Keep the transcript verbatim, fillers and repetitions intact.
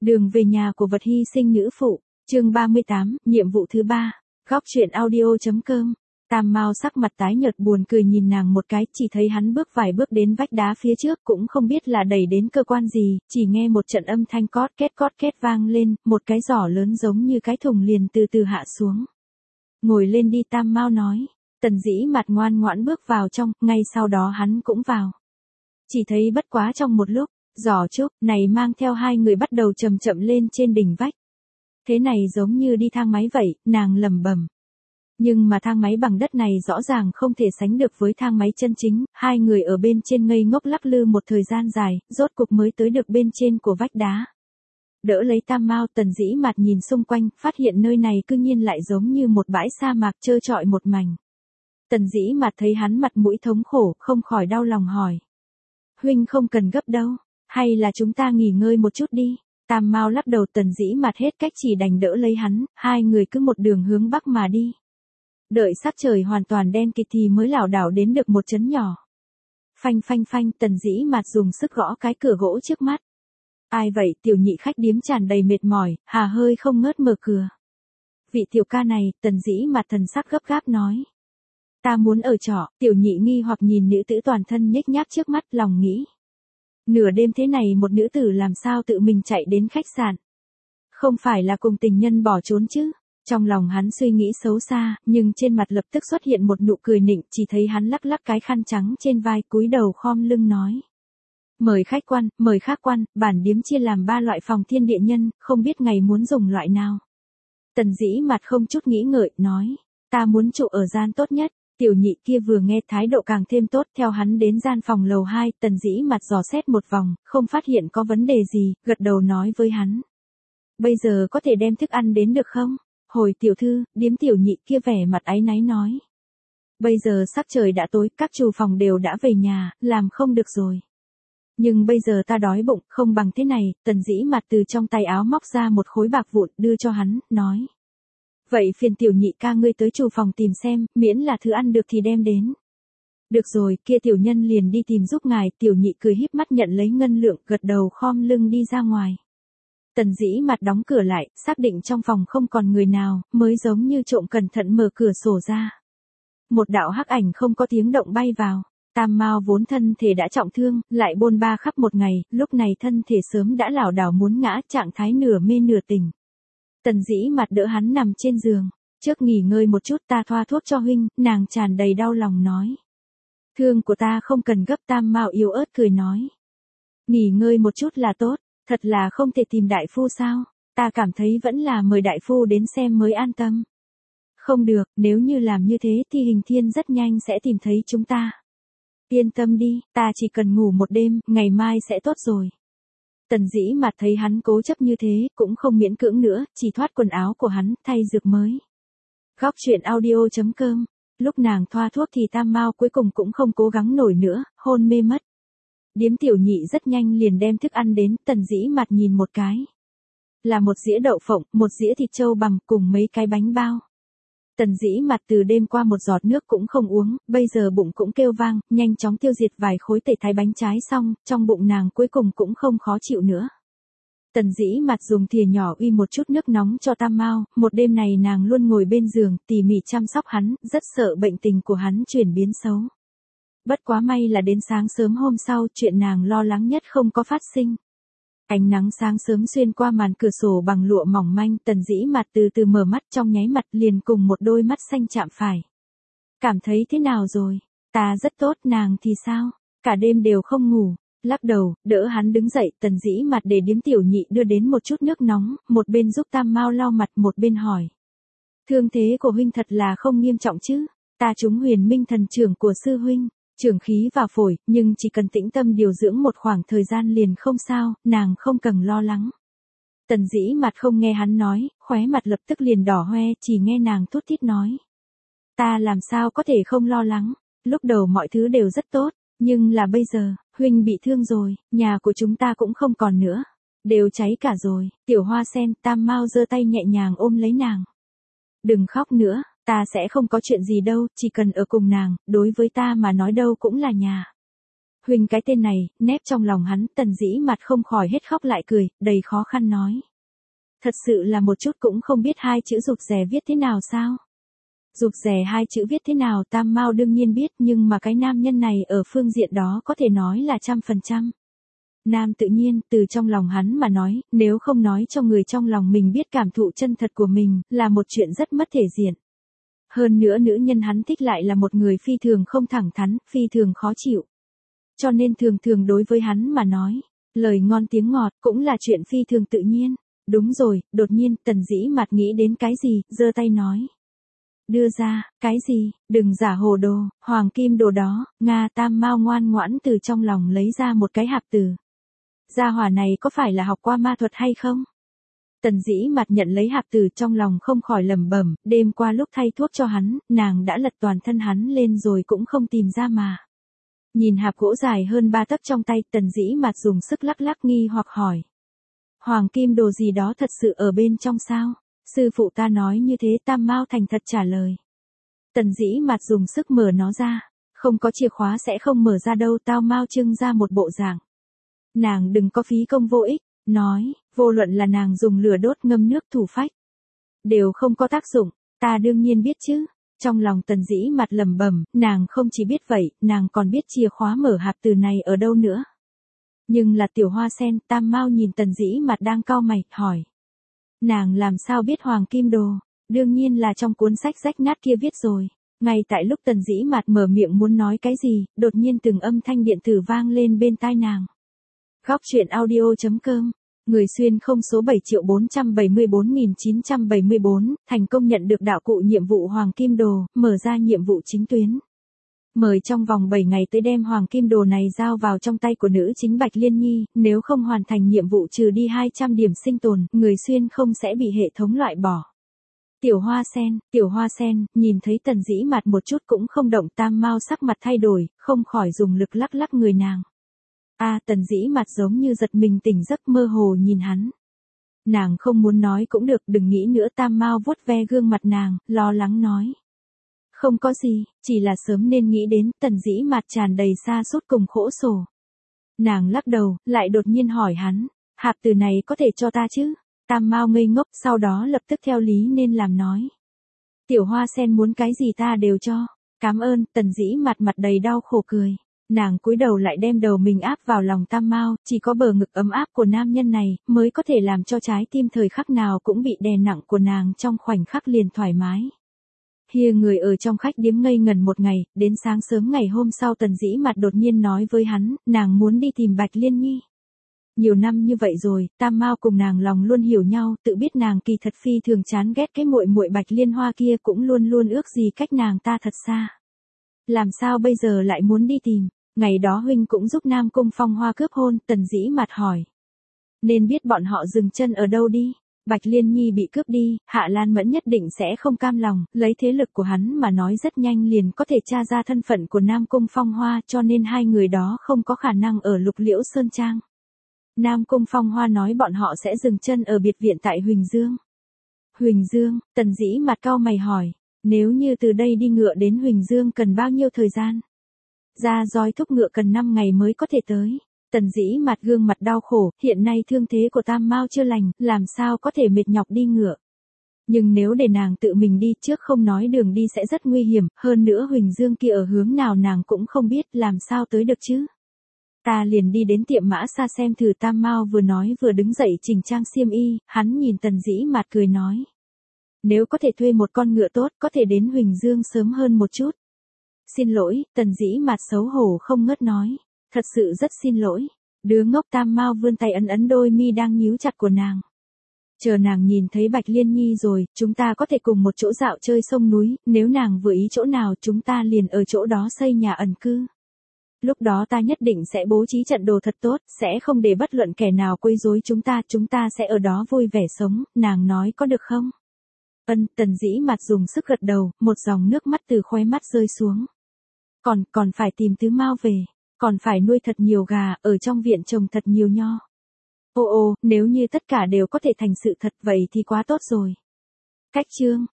Đường về nhà của vật hy sinh nữ phụ, chương ba mươi tám, nhiệm vụ thứ ba. Góc truyện audio.com. Tam Mao sắc mặt tái nhợt buồn cười nhìn nàng một cái, chỉ thấy hắn bước vài bước đến vách đá phía trước, cũng không biết là đẩy đến cơ quan gì, chỉ nghe một trận âm thanh cót két cót két vang lên, một cái giỏ lớn giống như cái thùng liền từ từ hạ xuống. Ngồi lên đi, Tam Mao nói. Tần Dĩ mặt ngoan ngoãn bước vào trong, ngay sau đó hắn cũng vào. Chỉ thấy bất quá trong một lúc, giỏ trúc này mang theo hai người bắt đầu chậm chậm lên trên đỉnh vách. Thế này giống như đi thang máy vậy, nàng lẩm bẩm. Nhưng mà thang máy bằng đất này rõ ràng không thể sánh được với thang máy chân chính, hai người ở bên trên ngây ngốc lắc lư một thời gian dài, rốt cục mới tới được bên trên của vách đá. Đỡ lấy Tam Mao, Tần Dĩ mặt nhìn xung quanh, phát hiện nơi này cư nhiên lại giống như một bãi sa mạc trơ trọi một mảnh. Tần Dĩ mặt thấy hắn mặt mũi thống khổ, không khỏi đau lòng hỏi. Huynh không cần gấp đâu, hay là chúng ta nghỉ ngơi một chút đi. Tam Mao lắc đầu, Tần Dĩ mặt hết cách chỉ đành đỡ lấy hắn, hai người cứ một đường hướng bắc mà đi. Đợi sắc trời hoàn toàn đen kịt thì mới lảo đảo đến được một trấn nhỏ. Phanh phanh phanh, Tần Dĩ mặt dùng sức gõ cái cửa gỗ trước mắt. Ai vậy? Tiểu nhị khách điếm tràn đầy mệt mỏi, hà hơi không ngớt mở cửa. Vị tiểu ca này, Tần Dĩ mặt thần sắc gấp gáp nói. Ta muốn ở trọ. Tiểu nhị nghi hoặc nhìn nữ tử toàn thân nhếch nhác trước mắt, lòng nghĩ. Nửa đêm thế này một nữ tử làm sao tự mình chạy đến khách sạn? Không phải là cùng tình nhân bỏ trốn chứ? Trong lòng hắn suy nghĩ xấu xa, nhưng trên mặt lập tức xuất hiện một nụ cười nịnh, chỉ thấy hắn lắc lắc cái khăn trắng trên vai, cúi đầu khom lưng nói. Mời khách quan, mời khách quan, bản điếm chia làm ba loại phòng thiên địa nhân, không biết ngày muốn dùng loại nào. Tần Dĩ mặt không chút nghĩ ngợi, nói. Ta muốn trụ ở gian tốt nhất. Tiểu nhị kia vừa nghe thái độ càng thêm tốt, theo hắn đến gian phòng lầu hai, Tần Dĩ mặt dò xét một vòng, không phát hiện có vấn đề gì, gật đầu nói với hắn. Bây giờ có thể đem thức ăn đến được không? Hồi tiểu thư, điếm tiểu nhị kia vẻ mặt áy náy nói. Bây giờ sắc trời đã tối, các chủ phòng đều đã về nhà, làm không được rồi. Nhưng bây giờ ta đói bụng, không bằng thế này, Tần Dĩ mặt từ trong tay áo móc ra một khối bạc vụn, đưa cho hắn, nói. Vậy phiền tiểu nhị ca ngươi tới chủ phòng tìm xem, miễn là thứ ăn được thì đem đến. Được rồi, kia tiểu nhân liền đi tìm giúp ngài, tiểu nhị cười híp mắt nhận lấy ngân lượng, gật đầu khom lưng đi ra ngoài. Tần Dĩ mặt đóng cửa lại, xác định trong phòng không còn người nào, mới giống như trộm cẩn thận mở cửa sổ ra. Một đạo hắc ảnh không có tiếng động bay vào. Tam Mao vốn thân thể đã trọng thương, lại bôn ba khắp một ngày, lúc này thân thể sớm đã lảo đảo muốn ngã, trạng thái nửa mê nửa tỉnh. Tần Dĩ mặt đỡ hắn nằm trên giường. Trước nghỉ ngơi một chút, ta thoa thuốc cho huynh, nàng tràn đầy đau lòng nói. Thương của ta không cần gấp, Tam Mao yếu ớt cười nói. Nghỉ ngơi một chút là tốt, thật là không thể tìm đại phu sao? Ta cảm thấy vẫn là mời đại phu đến xem mới an tâm. Không được, nếu như làm như thế thì Hình Thiên rất nhanh sẽ tìm thấy chúng ta. Yên tâm đi, ta chỉ cần ngủ một đêm, ngày mai sẽ tốt rồi. Tần Dĩ mặt thấy hắn cố chấp như thế, cũng không miễn cưỡng nữa, chỉ thoát quần áo của hắn, thay dược mới. Góc truyện audio.com. Lúc nàng thoa thuốc thì Tam Mao cuối cùng cũng không cố gắng nổi nữa, hôn mê mất. Điếm tiểu nhị rất nhanh liền đem thức ăn đến, Tần Dĩ mặt nhìn một cái. Là một dĩa đậu phộng, một dĩa thịt trâu bằng cùng mấy cái bánh bao. Tần Dĩ mặt từ đêm qua một giọt nước cũng không uống, bây giờ bụng cũng kêu vang, nhanh chóng tiêu diệt vài khối tẩy thái bánh trái xong, trong bụng nàng cuối cùng cũng không khó chịu nữa. Tần Dĩ mặt dùng thìa nhỏ uy một chút nước nóng cho Tam Mao, một đêm này nàng luôn ngồi bên giường, tỉ mỉ chăm sóc hắn, rất sợ bệnh tình của hắn chuyển biến xấu. Bất quá may là đến sáng sớm hôm sau, chuyện nàng lo lắng nhất không có phát sinh. Ánh nắng sáng sớm xuyên qua màn cửa sổ bằng lụa mỏng manh, Tần Dĩ mặt từ từ mở mắt, trong nháy mắt liền cùng một đôi mắt xanh chạm phải. Cảm thấy thế nào rồi? Ta rất tốt, nàng thì sao? Cả đêm đều không ngủ. Lắc đầu, đỡ hắn đứng dậy, Tần Dĩ mặt để điếm tiểu nhị đưa đến một chút nước nóng, một bên giúp Tam Mao lau mặt, một bên hỏi. Thương thế của huynh thật là không nghiêm trọng chứ? Ta trúng Huyền Minh thần trưởng của sư huynh. Trường khí vào phổi, nhưng chỉ cần tĩnh tâm điều dưỡng một khoảng thời gian liền không sao, nàng không cần lo lắng. Tần Dĩ mặt không nghe hắn nói, khóe mặt lập tức liền đỏ hoe, chỉ nghe nàng thút thít nói. Ta làm sao có thể không lo lắng, lúc đầu mọi thứ đều rất tốt, nhưng là bây giờ, huynh bị thương rồi, nhà của chúng ta cũng không còn nữa, đều cháy cả rồi. Tiểu Hoa Sen, Tam Mao giơ tay nhẹ nhàng ôm lấy nàng. Đừng khóc nữa. Ta sẽ không có chuyện gì đâu, chỉ cần ở cùng nàng, đối với ta mà nói đâu cũng là nhà. Huynh cái tên này, nép trong lòng hắn, Tần Dĩ Mặt không khỏi hết khóc lại cười, đầy khó khăn nói. Thật sự là một chút cũng không biết hai chữ rụt rè viết thế nào sao? Rụt rè hai chữ viết thế nào Tam Mao đương nhiên biết, nhưng mà cái nam nhân này ở phương diện đó có thể nói là trăm phần trăm. Nam tự nhiên, từ trong lòng hắn mà nói, nếu không nói cho người trong lòng mình biết cảm thụ chân thật của mình, là một chuyện rất mất thể diện. Hơn nữa nữ nhân hắn thích lại là một người phi thường không thẳng thắn, phi thường khó chịu. Cho nên thường thường đối với hắn mà nói, lời ngon tiếng ngọt cũng là chuyện phi thường tự nhiên. Đúng rồi, đột nhiên Tần Dĩ Mặt nghĩ đến cái gì, giơ tay nói. Đưa ra, cái gì, đừng giả hồ đồ, hoàng kim đồ đó, Nga. Tam Mao ngoan ngoãn từ trong lòng lấy ra một cái hạp từ. Gia hỏa này có phải là học qua ma thuật hay không? Tần Dĩ Mặt nhận lấy hạp từ trong lòng không khỏi lẩm bẩm, đêm qua lúc thay thuốc cho hắn, nàng đã lật toàn thân hắn lên rồi cũng không tìm ra mà. Nhìn hạp gỗ dài hơn ba tấc trong tay, Tần Dĩ Mặt dùng sức lắc lắc nghi hoặc hỏi. Hoàng kim đồ gì đó thật sự ở bên trong sao? Sư phụ ta nói như thế. Tam Mao thành thật trả lời. Tần Dĩ Mặt dùng sức mở nó ra. Không có chìa khóa sẽ không mở ra đâu. Tam Mao trưng ra một bộ dạng. Nàng đừng có phí công vô ích. Nói, vô luận là nàng dùng lửa đốt ngâm nước thủ phách. Đều không có tác dụng. Ta đương nhiên biết chứ. Trong lòng Tần Dĩ Mặt lẩm bẩm, nàng không chỉ biết vậy, nàng còn biết chìa khóa mở hạp từ này ở đâu nữa. Nhưng là tiểu hoa sen. Tam Mao nhìn Tần Dĩ Mặt đang cau mày, hỏi. Nàng làm sao biết hoàng kim đồ? Đương nhiên là trong cuốn sách rách nát kia viết rồi. Ngay tại lúc Tần Dĩ Mặt mở miệng muốn nói cái gì, đột nhiên từng âm thanh điện tử vang lên bên tai nàng. Góc truyện audio chấm com. Người xuyên không số bảy triệu bốn trăm bảy mươi bốn nghìn chín trăm bảy mươi bốn, thành công nhận được đạo cụ nhiệm vụ Hoàng Kim Đồ, mở ra nhiệm vụ chính tuyến. Mời trong vòng bảy ngày tới đem Hoàng Kim Đồ này giao vào trong tay của nữ chính Bạch Liên Nhi, nếu không hoàn thành nhiệm vụ trừ đi hai trăm điểm sinh tồn, người xuyên không sẽ bị hệ thống loại bỏ. Tiểu Hoa Sen, Tiểu Hoa Sen, nhìn thấy Tần Dĩ Mặt một chút cũng không động. Tam Mao sắc mặt thay đổi, không khỏi dùng lực lắc lắc người nàng. A à, Tần Dĩ Mặt giống như giật mình tỉnh giấc, mơ hồ nhìn hắn. Nàng không muốn nói cũng được, đừng nghĩ nữa. Tam Mao vuốt ve gương mặt nàng, lo lắng nói. Không có gì, chỉ là sớm nên nghĩ đến. Tần Dĩ Mặt tràn đầy xa sút cùng khổ sổ. Nàng lắc đầu, lại đột nhiên hỏi hắn, hạp từ này có thể cho ta chứ? Tam Mao ngây ngốc, sau đó lập tức theo lý nên làm nói. Tiểu Hoa Sen muốn cái gì ta đều cho. Cảm ơn. Tần Dĩ Mặt mặt đầy đau khổ cười. Nàng cúi đầu lại đem đầu mình áp vào lòng Tam Mao, chỉ có bờ ngực ấm áp của nam nhân này, mới có thể làm cho trái tim thời khắc nào cũng bị đè nặng của nàng trong khoảnh khắc liền thoải mái. Hìa người ở trong khách điếm ngây ngẩn một ngày, đến sáng sớm ngày hôm sau Tần Dĩ Mặt đột nhiên nói với hắn, nàng muốn đi tìm Bạch Liên Nhi. Nhiều năm như vậy rồi, Tam Mao cùng nàng lòng luôn hiểu nhau, tự biết nàng kỳ thật phi thường chán ghét cái muội muội Bạch Liên Hoa kia, cũng luôn luôn ước gì cách nàng ta thật xa. Làm sao bây giờ lại muốn đi tìm? Ngày đó huynh cũng giúp Nam Cung Phong Hoa cướp hôn. Tần Dĩ Mặt hỏi. Nên biết bọn họ dừng chân ở đâu đi. Bạch Liên Nhi bị cướp đi, Hạ Lan Mẫn nhất định sẽ không cam lòng, lấy thế lực của hắn mà nói rất nhanh liền có thể tra ra thân phận của Nam Cung Phong Hoa, cho nên hai người đó không có khả năng ở Lục Liễu Sơn Trang. Nam Cung Phong Hoa nói bọn họ sẽ dừng chân ở biệt viện tại Huỳnh Dương. Huỳnh Dương, Tần Dĩ Mặt cau mày hỏi, nếu như từ đây đi ngựa đến Huỳnh Dương cần bao nhiêu thời gian? Ra roi thúc ngựa cần năm ngày mới có thể tới. Tần Dĩ Mặt gương mặt đau khổ, hiện nay thương thế của Tam Mao chưa lành, làm sao có thể mệt nhọc đi ngựa. Nhưng nếu để nàng tự mình đi trước không nói đường đi sẽ rất nguy hiểm, hơn nữa Huỳnh Dương kia ở hướng nào nàng cũng không biết, làm sao tới được chứ. Ta liền đi đến tiệm mã xa xem thử. Tam Mao vừa nói vừa đứng dậy chỉnh trang xiêm y, hắn nhìn Tần Dĩ Mặt cười nói. Nếu có thể thuê một con ngựa tốt, có thể đến Huỳnh Dương sớm hơn một chút. Xin lỗi, Tần Dĩ Mặt xấu hổ không ngớt nói. Thật sự rất xin lỗi. Đứa ngốc. Tam Mao vươn tay ấn ấn đôi mi đang nhíu chặt của nàng. Chờ nàng nhìn thấy Bạch Liên Nhi rồi, chúng ta có thể cùng một chỗ dạo chơi sông núi, nếu nàng vừa ý chỗ nào chúng ta liền ở chỗ đó xây nhà ẩn cư. Lúc đó ta nhất định sẽ bố trí trận đồ thật tốt, sẽ không để bất luận kẻ nào quấy rối chúng ta, chúng ta sẽ ở đó vui vẻ sống, nàng nói có được không? Ân. Tần Dĩ Mặt dùng sức gật đầu, một dòng nước mắt từ khóe mắt rơi xuống. Còn, còn phải tìm Tứ Mao về, còn phải nuôi thật nhiều gà, ở trong viện trồng thật nhiều nho. Ô ô, nếu như tất cả đều có thể thành sự thật vậy thì quá tốt rồi. Cách chương.